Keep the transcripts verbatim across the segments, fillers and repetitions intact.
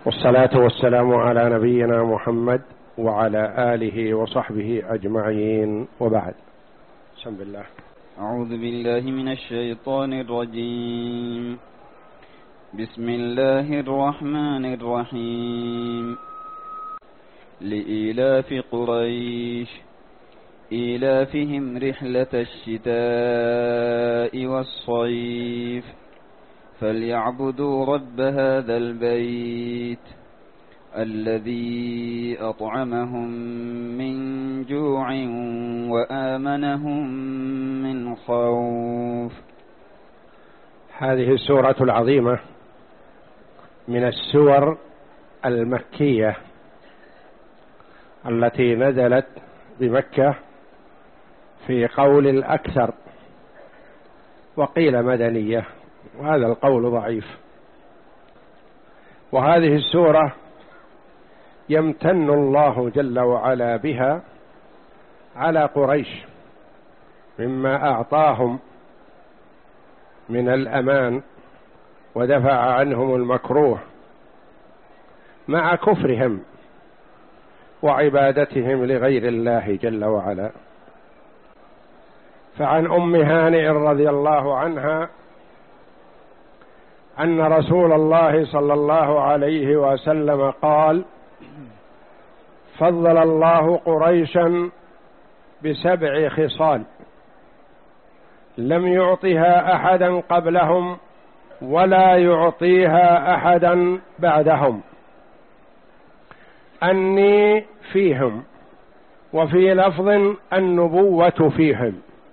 والصلاة والسلام على نبينا محمد وعلى آله وصحبه أجمعين، وبعد. بسم الله. أعوذ بالله من الشيطان الرجيم. بسم الله الرحمن الرحيم. لإيلاف قريش إيلافهم رحلة الشتاء والصيف فليعبدوا رب هذا البيت الذي أطعمهم من جوع وآمنهم من خوف. هذه السورة العظيمة من السور المكية التي نزلت بمكة في قول الأكثر، وقيل مدنية، وهذا القول ضعيف. وهذه السورة يمتن الله جل وعلا بها على قريش مما أعطاهم من الأمان ودفع عنهم المكروه مع كفرهم وعبادتهم لغير الله جل وعلا. فعن أم هانئ رضي الله عنها أن رسول الله صلى الله عليه وسلم قال: فضل الله قريشا بسبع خصال لم يعطها أحدا قبلهم ولا يعطيها أحدا بعدهم: أني فيهم، وفي لفظ النبوة فيهم،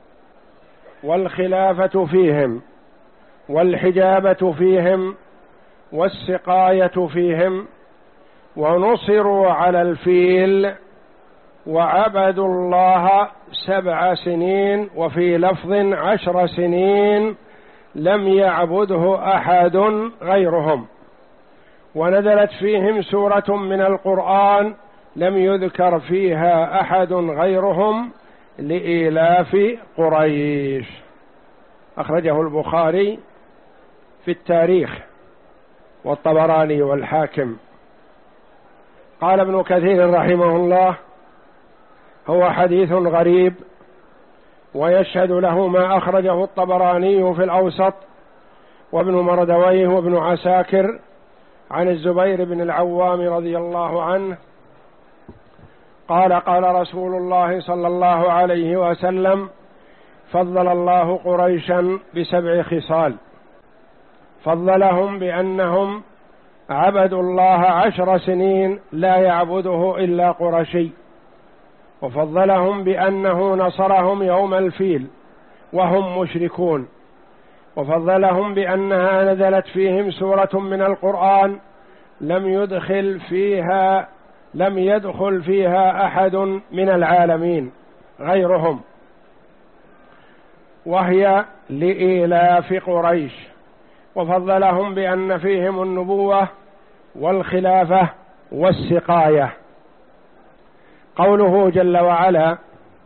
والخلافة فيهم، والحجابة فيهم، والسقاية فيهم، ونصروا على الفيل، وعبدوا الله سبع سنين، وفي لفظ عشر سنين لم يعبده أحد غيرهم. ونزلت فيهم سورة من القرآن لم يذكر فيها أحد غيرهم لإيلاف قريش. أخرجه البخاري في التاريخ والطبراني والحاكم. قال ابن كثير رحمه الله: هو حديث غريب، ويشهد له ما أخرجه الطبراني في الأوسط وابن مردويه وابن عساكر عن الزبير بن العوام رضي الله عنه قال: قال رسول الله صلى الله عليه وسلم: فضل الله قريشا بسبع خصال. فضلهم بأنهم عبدوا الله عشر سنين لا يعبده إلا قرشي. وفضلهم بأنه نصرهم يوم الفيل وهم مشركون. وفضلهم بأنها نزلت فيهم سورة من القرآن لم يدخل فيها لم يدخل فيها أحد من العالمين غيرهم، وهي لإيلاف قريش. وفضلهم بأن فيهم النبوة والخلافة والسقاية. قوله جل وعلا: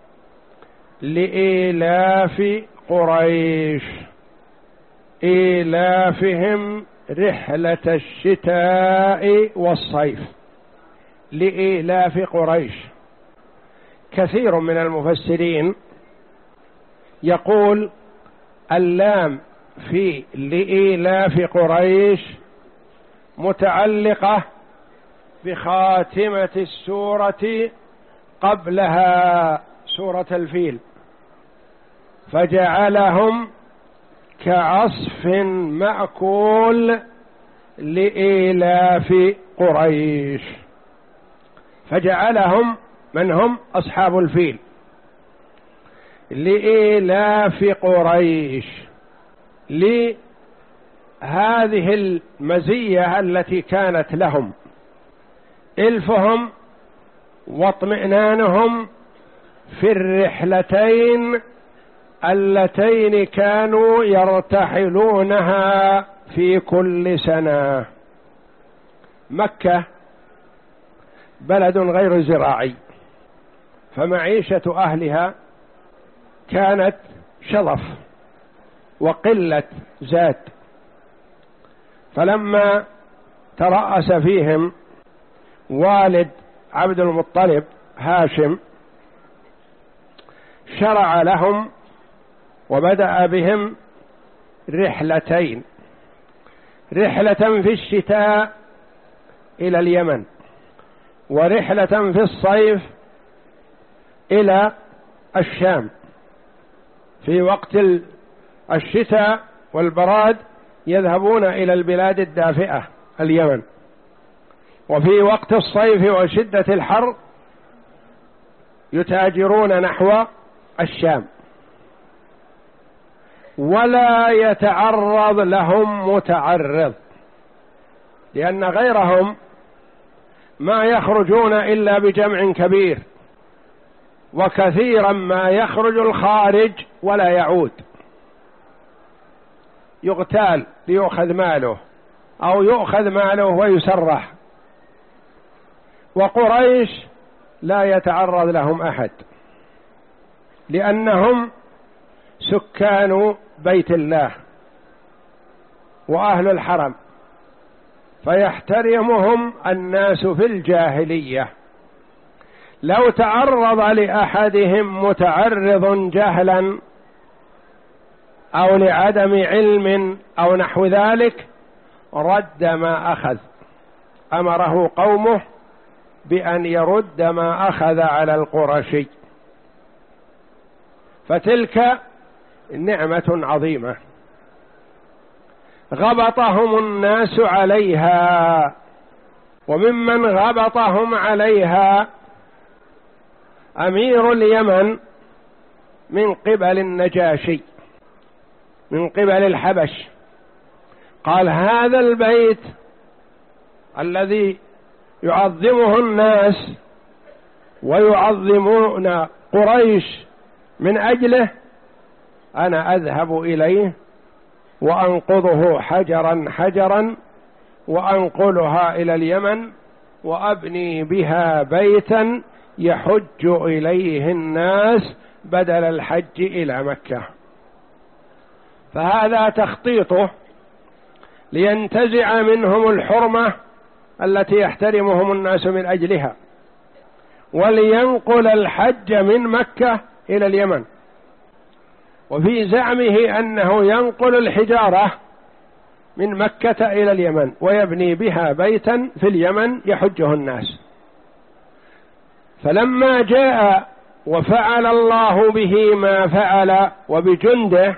لإيلاف قريش إيلافهم رحلة الشتاء والصيف. لإيلاف قريش، كثير من المفسرين يقول اللام في لإيلاف قريش متعلقة بخاتمة السورة قبلها، سورة الفيل، فجعلهم كعصف مأكول لإيلاف قريش. فجعلهم من هم أصحاب الفيل لإيلاف قريش، لهذه المزية التي كانت لهم، إلفهم واطمئنانهم في الرحلتين اللتين كانوا يرتحلونها في كل سنة. مكة بلد غير زراعي، فمعيشة أهلها كانت شظف وقلة زاد، فلما ترأس فيهم والد عبد المطلب هاشم شرع لهم وبدأ بهم رحلتين، رحلة في الشتاء إلى اليمن، ورحلة في الصيف إلى الشام. في وقت الشتاء والبراد يذهبون إلى البلاد الدافئة اليمن، وفي وقت الصيف وشدة الحر يتاجرون نحو الشام، ولا يتعرض لهم متعرض، لأن غيرهم ما يخرجون إلا بجمع كبير، وكثيرا ما يخرج الخارج ولا يعود، يغتال ليؤخذ ماله أو يؤخذ ماله ويسرح. وقريش لا يتعرض لهم أحد، لأنهم سكان بيت الله وأهل الحرم، فيحترمهم الناس في الجاهلية. لو تعرض لأحدهم متعرض جهلا أو لعدم علم أو نحو ذلك رد ما أخذ، أمره قومه بأن يرد ما أخذ على القرشي. فتلك نعمة عظيمة غبطهم الناس عليها، وممن غبطهم عليها أمير اليمن من قبل النجاشي من قبل الحبش. قال هذا البيت الذي يعظمه الناس ويعظمون قريش من أجله، أنا أذهب إليه وأنقضه حجرا حجرا وأنقلها إلى اليمن وأبني بها بيتا يحج إليه الناس بدل الحج إلى مكة. فهذا تخطيطه لينتزع منهم الحرمة التي يحترمهم الناس من أجلها، ولينقل الحج من مكة إلى اليمن. وفي زعمه أنه ينقل الحجارة من مكة إلى اليمن ويبني بها بيتا في اليمن يحجه الناس. فلما جاء وفعل الله به ما فعل وبجنده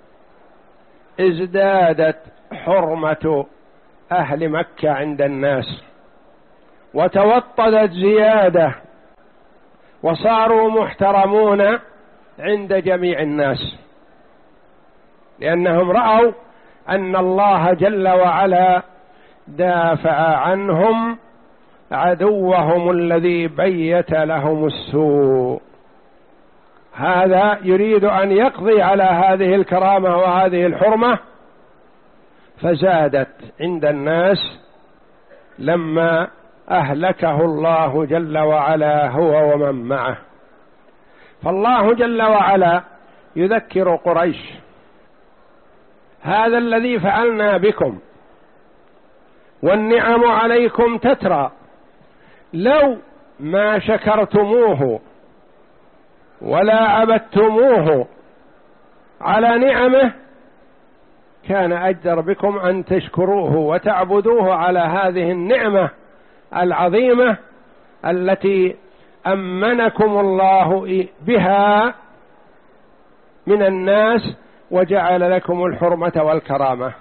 ازدادت حرمة أهل مكة عند الناس، وتوطدت زيادة، وصاروا محترمون عند جميع الناس، لأنهم رأوا أن الله جل وعلا دافع عنهم عدوهم الذي بيت لهم السوء. هذا يريد أن يقضي على هذه الكرامة وهذه الحرمة، فزادت عند الناس لما أهلكه الله جل وعلا هو ومن معه. فالله جل وعلا يذكر قريش هذا الذي فعلنا بكم والنعم عليكم تترى، لو ما شكرتموه ولا عبدتموه على نعمه كان أجدر بكم أن تشكروه وتعبدوه على هذه النعمة العظيمة التي أمنكم الله بها من الناس وجعل لكم الحرمة والكرامة.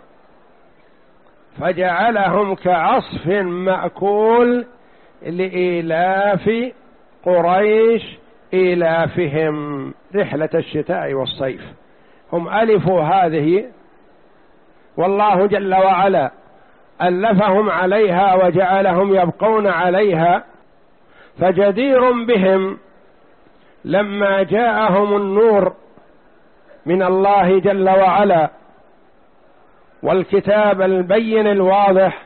فجعلهم كعصف مأكول لإيلاف قريش إيلافهم رحلة الشتاء والصيف. هم ألفوا هذه، والله جل وعلا ألفهم عليها وجعلهم يبقون عليها. فجدير بهم لما جاءهم النور من الله جل وعلا والكتاب البين الواضح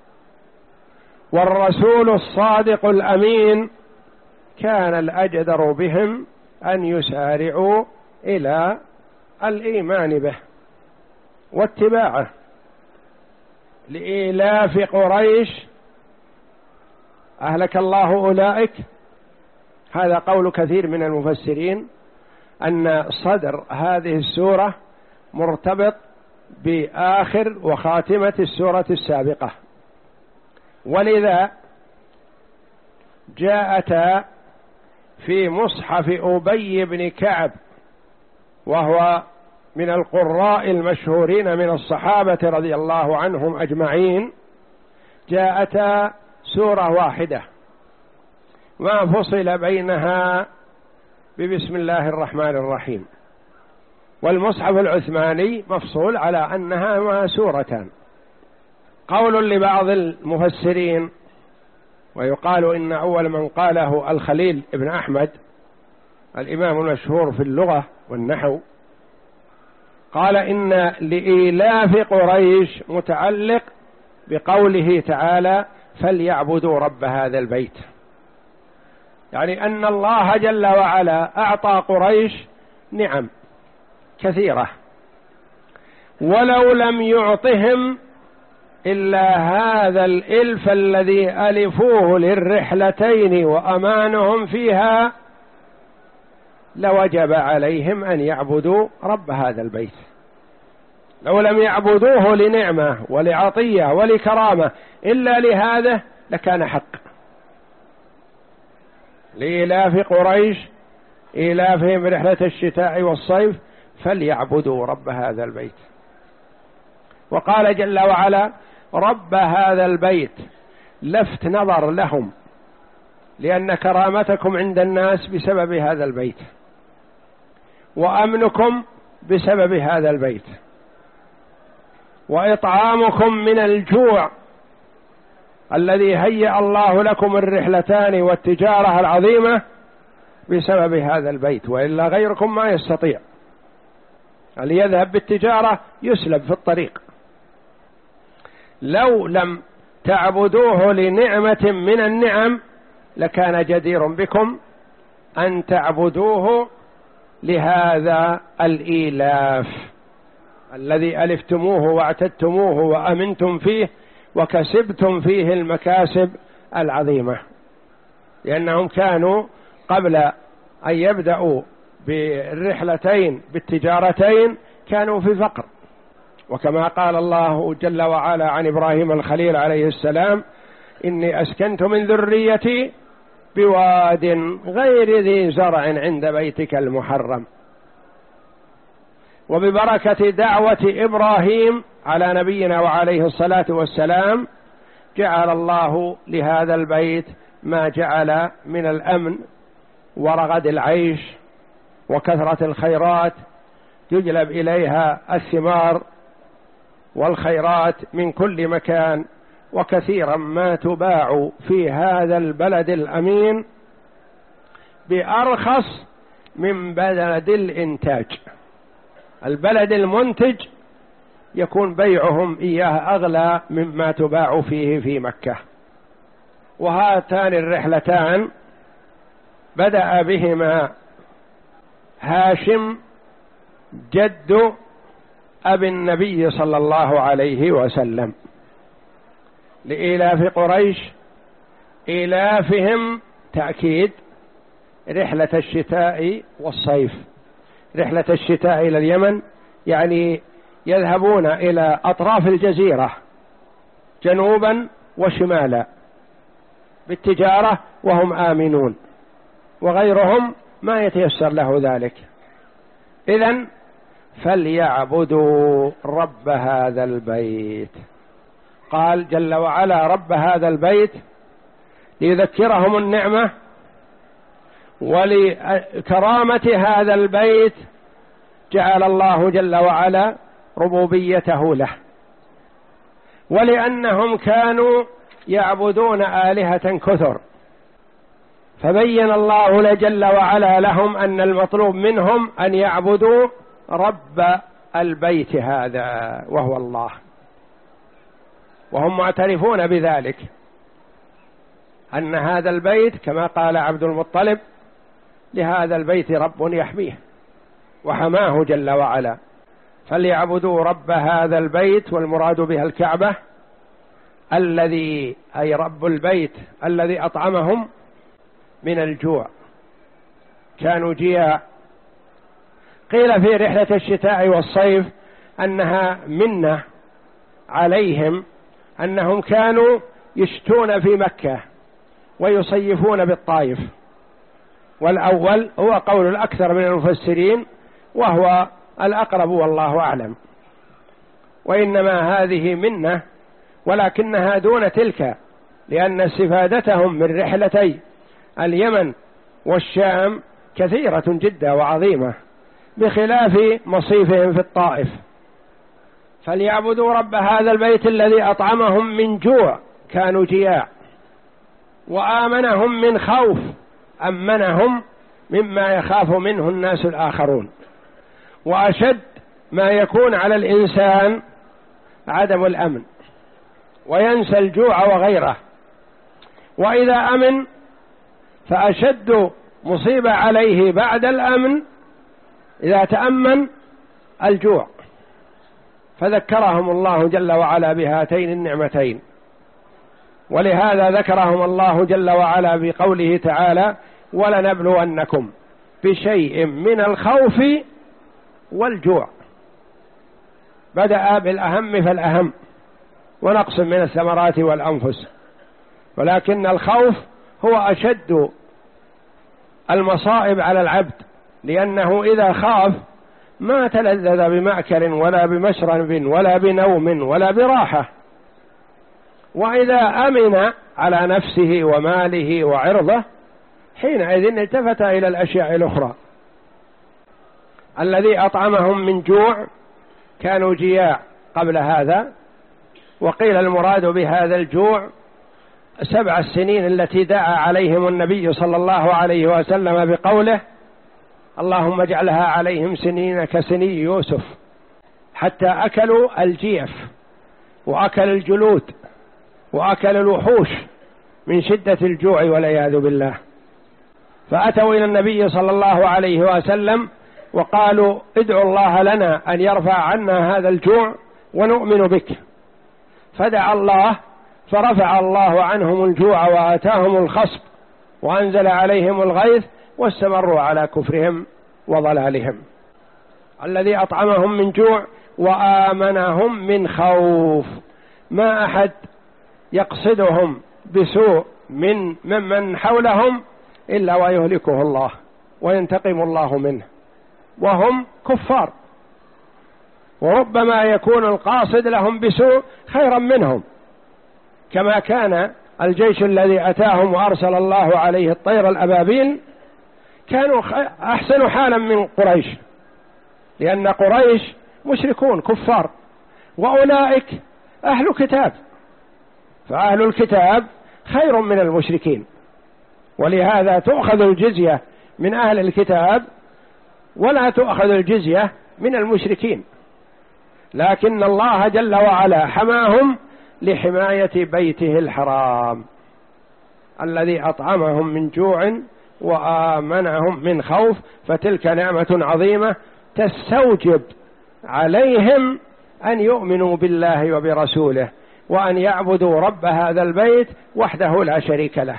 والرسول الصادق الأمين، كان الأجدر بهم أن يسارعوا إلى الإيمان به واتباعه. لإيلاف قريش أهلك الله أولئك. هذا قول كثير من المفسرين أن صدر هذه السورة مرتبط بآخر وخاتمة السورة السابقة، ولذا جاءتا في مصحف أبي بن كعب وهو من القراء المشهورين من الصحابة رضي الله عنهم أجمعين، جاءتا سورة واحدة ما فصل بينها ببسم الله الرحمن الرحيم، والمصحف العثماني مفصول على أنها ما سورتان. قول لبعض المفسرين، ويقال إن أول من قاله الخليل ابن أحمد الإمام المشهور في اللغة والنحو، قال إن لإيلاف قريش متعلق بقوله تعالى فليعبدوا رب هذا البيت، يعني أن الله جل وعلا أعطى قريش نعم كثيرة، ولو لم يعطهم إلا هذا الإلف الذي ألفوه للرحلتين وأمانهم فيها لوجب عليهم أن يعبدوا رب هذا البيت. لو لم يعبدوه لنعمة ولعطية ولكرامة إلا لهذا لكان حق. لإيلاف قريش إيلافهم رحلة الشتاء والصيف فليعبدوا رب هذا البيت. وقال جل وعلا رب هذا البيت، لفت نظر لهم، لأن كرامتكم عند الناس بسبب هذا البيت، وأمنكم بسبب هذا البيت، وإطعامكم من الجوع الذي هيأ الله لكم الرحلتان والتجارة العظيمة بسبب هذا البيت، وإلا غيركم ما يستطيع. اللي يذهب بالتجارة يسلب في الطريق. لو لم تعبدوه لنعمة من النعم لكان جدير بكم أن تعبدوه لهذا الإيلاف الذي ألفتموه واعتدتموه وأمنتم فيه وكسبتم فيه المكاسب العظيمة، لأنهم كانوا قبل أن يبدأوا بالرحلتين بالتجارتين كانوا في فقر. وكما قال الله جل وعلا عن إبراهيم الخليل عليه السلام إني أسكنت من ذريتي بواد غير ذي زرع عند بيتك المحرم. وببركة دعوة إبراهيم على نبينا وعليه الصلاة والسلام جعل الله لهذا البيت ما جعل من الأمن ورغد العيش وكثرة الخيرات، يجلب إليها الثمار والخيرات من كل مكان، وكثيرا ما تباع في هذا البلد الأمين بأرخص من بلد الإنتاج. البلد المنتج يكون بيعهم إياه أغلى مما تباع فيه في مكة. وهاتان الرحلتان بدأ بهما هاشم جد أبي النبي صلى الله عليه وسلم لإيلاف قريش، إيلافهم تأكيد رحلة الشتاء والصيف. رحلة الشتاء إلى اليمن يعني يذهبون إلى أطراف الجزيرة جنوبا وشمالا بالتجارة وهم آمنون، وغيرهم ما يتيسر له ذلك. إذن فليعبدوا رب هذا البيت. قال جل وعلا رب هذا البيت ليذكرهم النعمة ولكرامة هذا البيت، جعل الله جل وعلا ربوبيته له، ولأنهم كانوا يعبدون آلهة كثر، فبين الله جل وعلا لهم أن المطلوب منهم أن يعبدوا رب البيت هذا وهو الله، وهم معترفون بذلك أن هذا البيت كما قال عبد المطلب لهذا البيت رب يحميه وحماه جل وعلا. فليعبدوا رب هذا البيت، والمراد بها الكعبة، الذي أي رب البيت الذي أطعمهم من الجوع، كانوا جياع. قيل في رحلة الشتاء والصيف أنها منة عليهم أنهم كانوا يشتون في مكة ويصيفون بالطائف، والأول هو قول الأكثر من المفسرين وهو الأقرب والله أعلم، وإنما هذه منة ولكنها دون تلك، لأن استفادتهم من رحلتي اليمن والشام كثيرة جدا وعظيمة بخلاف مصيفهم في الطائف. فليعبدوا رب هذا البيت الذي أطعمهم من جوع، كانوا جياع، وآمنهم من خوف، أمنهم مما يخاف منه الناس الآخرون. وأشد ما يكون على الإنسان عدم الأمن وينسى الجوع وغيره، وإذا أمن فأشد مصيبة عليه بعد الأمن إذا تأمن الجوع. فذكرهم الله جل وعلا بهاتين النعمتين، ولهذا ذكرهم الله جل وعلا بقوله تعالى: ولنبلونكم بشيء من الخوف والجوع. بدأ بالأهم فالأهم، ونقص من الثمرات والأنفس، ولكن الخوف هو أشد المصائب على العبد، لأنه إذا خاف ما تلذذ بمأكل ولا بمشرب ولا بنوم ولا براحة، وإذا أمن على نفسه وماله وعرضه حينئذ التفت إلى الأشياء الأخرى. الذي أطعمهم من جوع كانوا جياع قبل هذا، وقيل المراد بهذا الجوع سبع السنين التي دعا عليهم النبي صلى الله عليه وسلم بقوله: اللهم اجعلها عليهم سنين كسني يوسف، حتى أكلوا الجيف وأكل الجلود وأكل الوحوش من شدة الجوع والعياذ بالله. فأتوا إلى النبي صلى الله عليه وسلم وقالوا: ادعوا الله لنا أن يرفع عنا هذا الجوع ونؤمن بك. فدعا الله فرفع الله عنهم الجوع وآتاهم الخصب وأنزل عليهم الغيث واستمروا على كفرهم وضلالهم. الذي أطعمهم من جوع وآمنهم من خوف. ما أحد يقصدهم بسوء من ممن حولهم إلا ويهلكه الله وينتقم الله منه، وهم كفار، وربما يكون القاصد لهم بسوء خيرا منهم، كما كان الجيش الذي أتاهم وأرسل الله عليه الطير الأبابيل كانوا أحسن حالا من قريش، لأن قريش مشركون كفار، وأولئك أهل كتاب، فأهل الكتاب خير من المشركين، ولهذا تؤخذ الجزية من أهل الكتاب ولا تؤخذ الجزية من المشركين. لكن الله جل وعلا حماهم لحماية بيته الحرام الذي أطعمهم من جوع وآمنهم من خوف. فتلك نعمة عظيمة تستوجب عليهم أن يؤمنوا بالله وبرسوله، وأن يعبدوا رب هذا البيت وحده لا شريك له،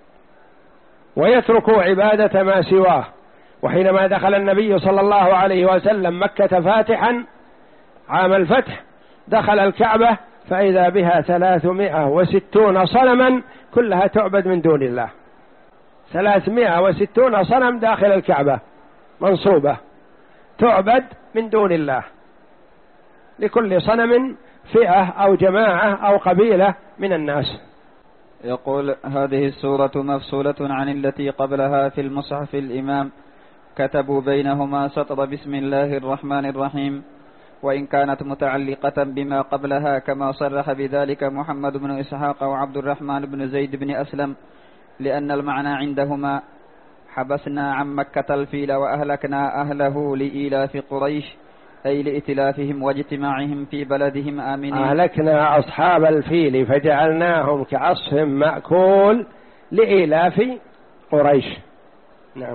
ويتركوا عبادة ما سواه. وحينما دخل النبي صلى الله عليه وسلم مكة فاتحا عام الفتح، دخل الكعبة فإذا بها ثلاثمائة وستون صنما كلها تعبد من دون الله. ثلاثمائة وستون صنم داخل الكعبة منصوبة تعبد من دون الله، لكل صنم فئة أو جماعة أو قبيلة من الناس. يقول: هذه السورة مفصولة عن التي قبلها في المصحف الإمام، كتبوا بينهما سطر بسم الله الرحمن الرحيم، وإن كانت متعلقة بما قبلها كما صرح بذلك محمد بن إسحاق وعبد الرحمن بن زيد بن أسلم، لأن المعنى عندهما: حبسنا عن مكة الفيل وأهلكنا أهله لإيلاف قريش، أي لإتلافهم واجتماعهم في بلدهم آمنين. أهلكنا أصحاب الفيل فجعلناهم كعصف مأكول لإيلاف قريش. نعم.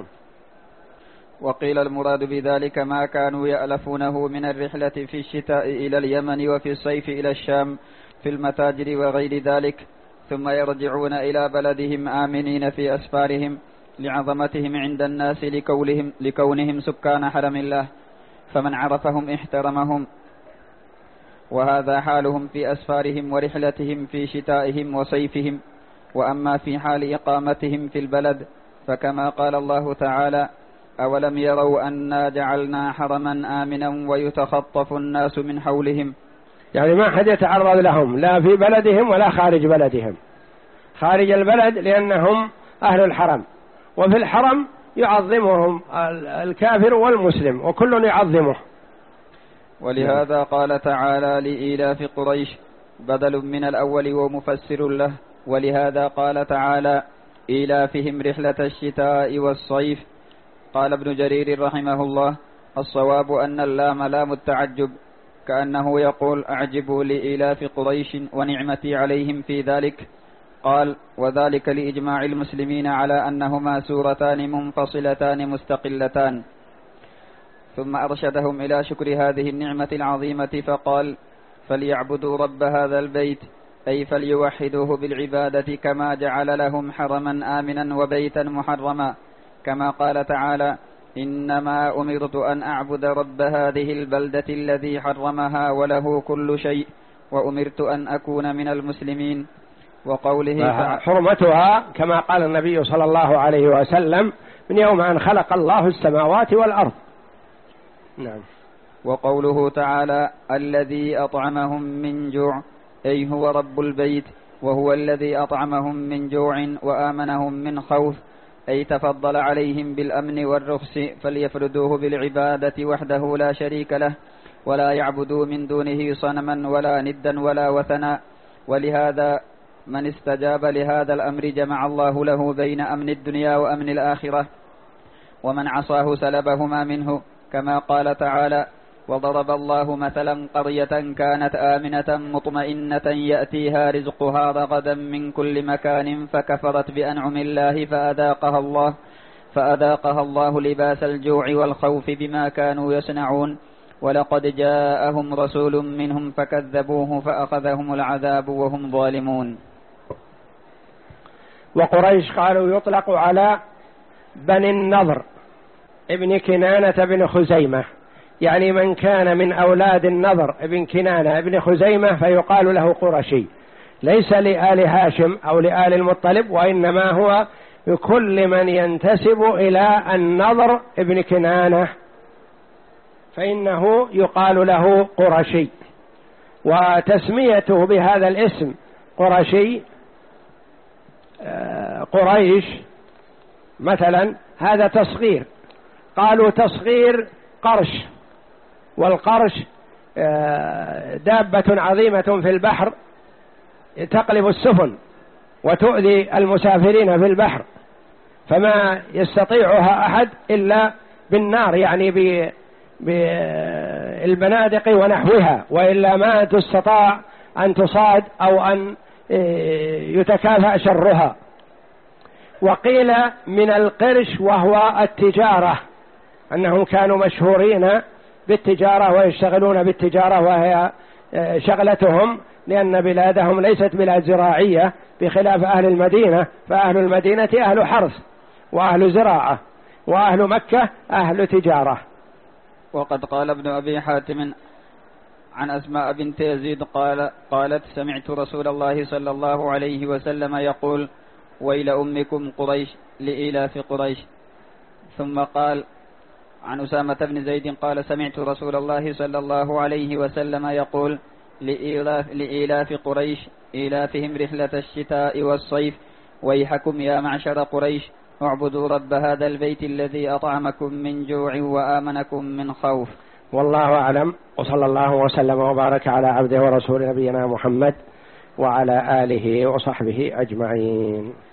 وقيل المراد بذلك ما كانوا يألفونه من الرحلة في الشتاء إلى اليمن وفي الصيف إلى الشام، في المتاجر وغير ذلك، ثم يرجعون إلى بلدهم آمنين في أسفارهم لعظمتهم عند الناس لكونهم, لكونهم سكان حرم الله، فمن عرفهم احترمهم. وهذا حالهم في أسفارهم ورحلتهم في شتائهم وصيفهم. وأما في حال إقامتهم في البلد فكما قال الله تعالى: أولم يروا أنا جعلنا حرما آمنا ويتخطف الناس من حولهم. يعني ما حد يتعرض لهم لا في بلدهم ولا خارج بلدهم. خارج البلد لأنهم أهل الحرم، وفي الحرم يعظمهم الكافر والمسلم وكل يعظمه. ولهذا قال تعالى: لإيلاف قريش بدل من الأول ومفسر له. ولهذا قال تعالى: إيلافهم رحلة الشتاء والصيف. قال ابن جرير رحمه الله: الصواب أن اللام لام التعجب، كأنه يقول: أعجبوا لإيلاف قريش ونعمتي عليهم في ذلك. قال: وذلك لإجماع المسلمين على أنهما سورتان منفصلتان مستقلتان. ثم أرشدهم إلى شكر هذه النعمة العظيمة فقال: فليعبدوا رب هذا البيت، أي فليوحدوه بالعبادة كما جعل لهم حرما آمنا وبيتا محرما، كما قال تعالى: إنما أمرت أن أعبد رب هذه البلدة الذي حرمها وله كل شيء وأمرت أن أكون من المسلمين. وقوله حرمتها كما قال النبي صلى الله عليه وسلم: من يوم أن خلق الله السماوات والأرض. نعم. وقوله تعالى: الذي أطعمهم من جوع، أي هو رب البيت، وهو الذي أطعمهم من جوع وآمنهم من خوف، أي تفضل عليهم بالأمن والرخص، فليفردوه بالعبادة وحده لا شريك له، ولا يعبدوا من دونه صنما ولا ندا ولا وثنا. ولهذا من استجاب لهذا الأمر جمع الله له بين أمن الدنيا وأمن الآخرة، ومن عصاه سلبهما منه، كما قال تعالى: وضرب الله مثلا قرية كانت آمنة مطمئنة يأتيها رزقها رغدا من كل مكان فكفرت بأنعم الله فأذاقها الله فأذاقها الله لباس الجوع والخوف بما كانوا يصنعون، ولقد جاءهم رسول منهم فكذبوه فأخذهم العذاب وهم ظالمون. وقريش قالوا يطلق على بني النضر ابن كنانة بن خزيمة، يعني من كان من أولاد النضر ابن كنانة ابن خزيمة فيقال له قرشي، ليس لآل هاشم أو لآل المطلب، وإنما هو لكل من ينتسب إلى النضر ابن كنانة فإنه يقال له قرشي. وتسميته بهذا الاسم قرشي قريش مثلا هذا تصغير، قالوا تصغير قرش، والقرش دابة عظيمة في البحر تقلب السفن وتؤذي المسافرين في البحر، فما يستطيعها أحد إلا بالنار، يعني بالبنادق ونحوها، وإلا ما تستطاع أن تصاد أو أن يتكافأ شرها. وقيل من القرش وهو التجارة، أنهم كانوا مشهورين بالتجارة ويشتغلون بالتجارة وهي شغلتهم، لأن بلادهم ليست بلاد زراعية بخلاف أهل المدينة، فأهل المدينة أهل حرث وأهل زراعة، وأهل مكة أهل تجارة. وقد قال ابن أبي حاتم عن أسماء بنت يزيد قال قالت: سمعت رسول الله صلى الله عليه وسلم يقول: ويل أمكم قريش لإيلاف قريش. ثم قال عن أسامة بن زيد قال: سمعت رسول الله صلى الله عليه وسلم يقول: لإيلاف, لإيلاف قريش إيلافهم رحلة الشتاء والصيف، ويحكم يا معشر قريش اعبدوا رب هذا البيت الذي أطعمكم من جوع وآمنكم من خوف. والله أعلم، وصلى الله وسلم وبارك على عبده ورسول نبينا محمد وعلى آله وصحبه أجمعين.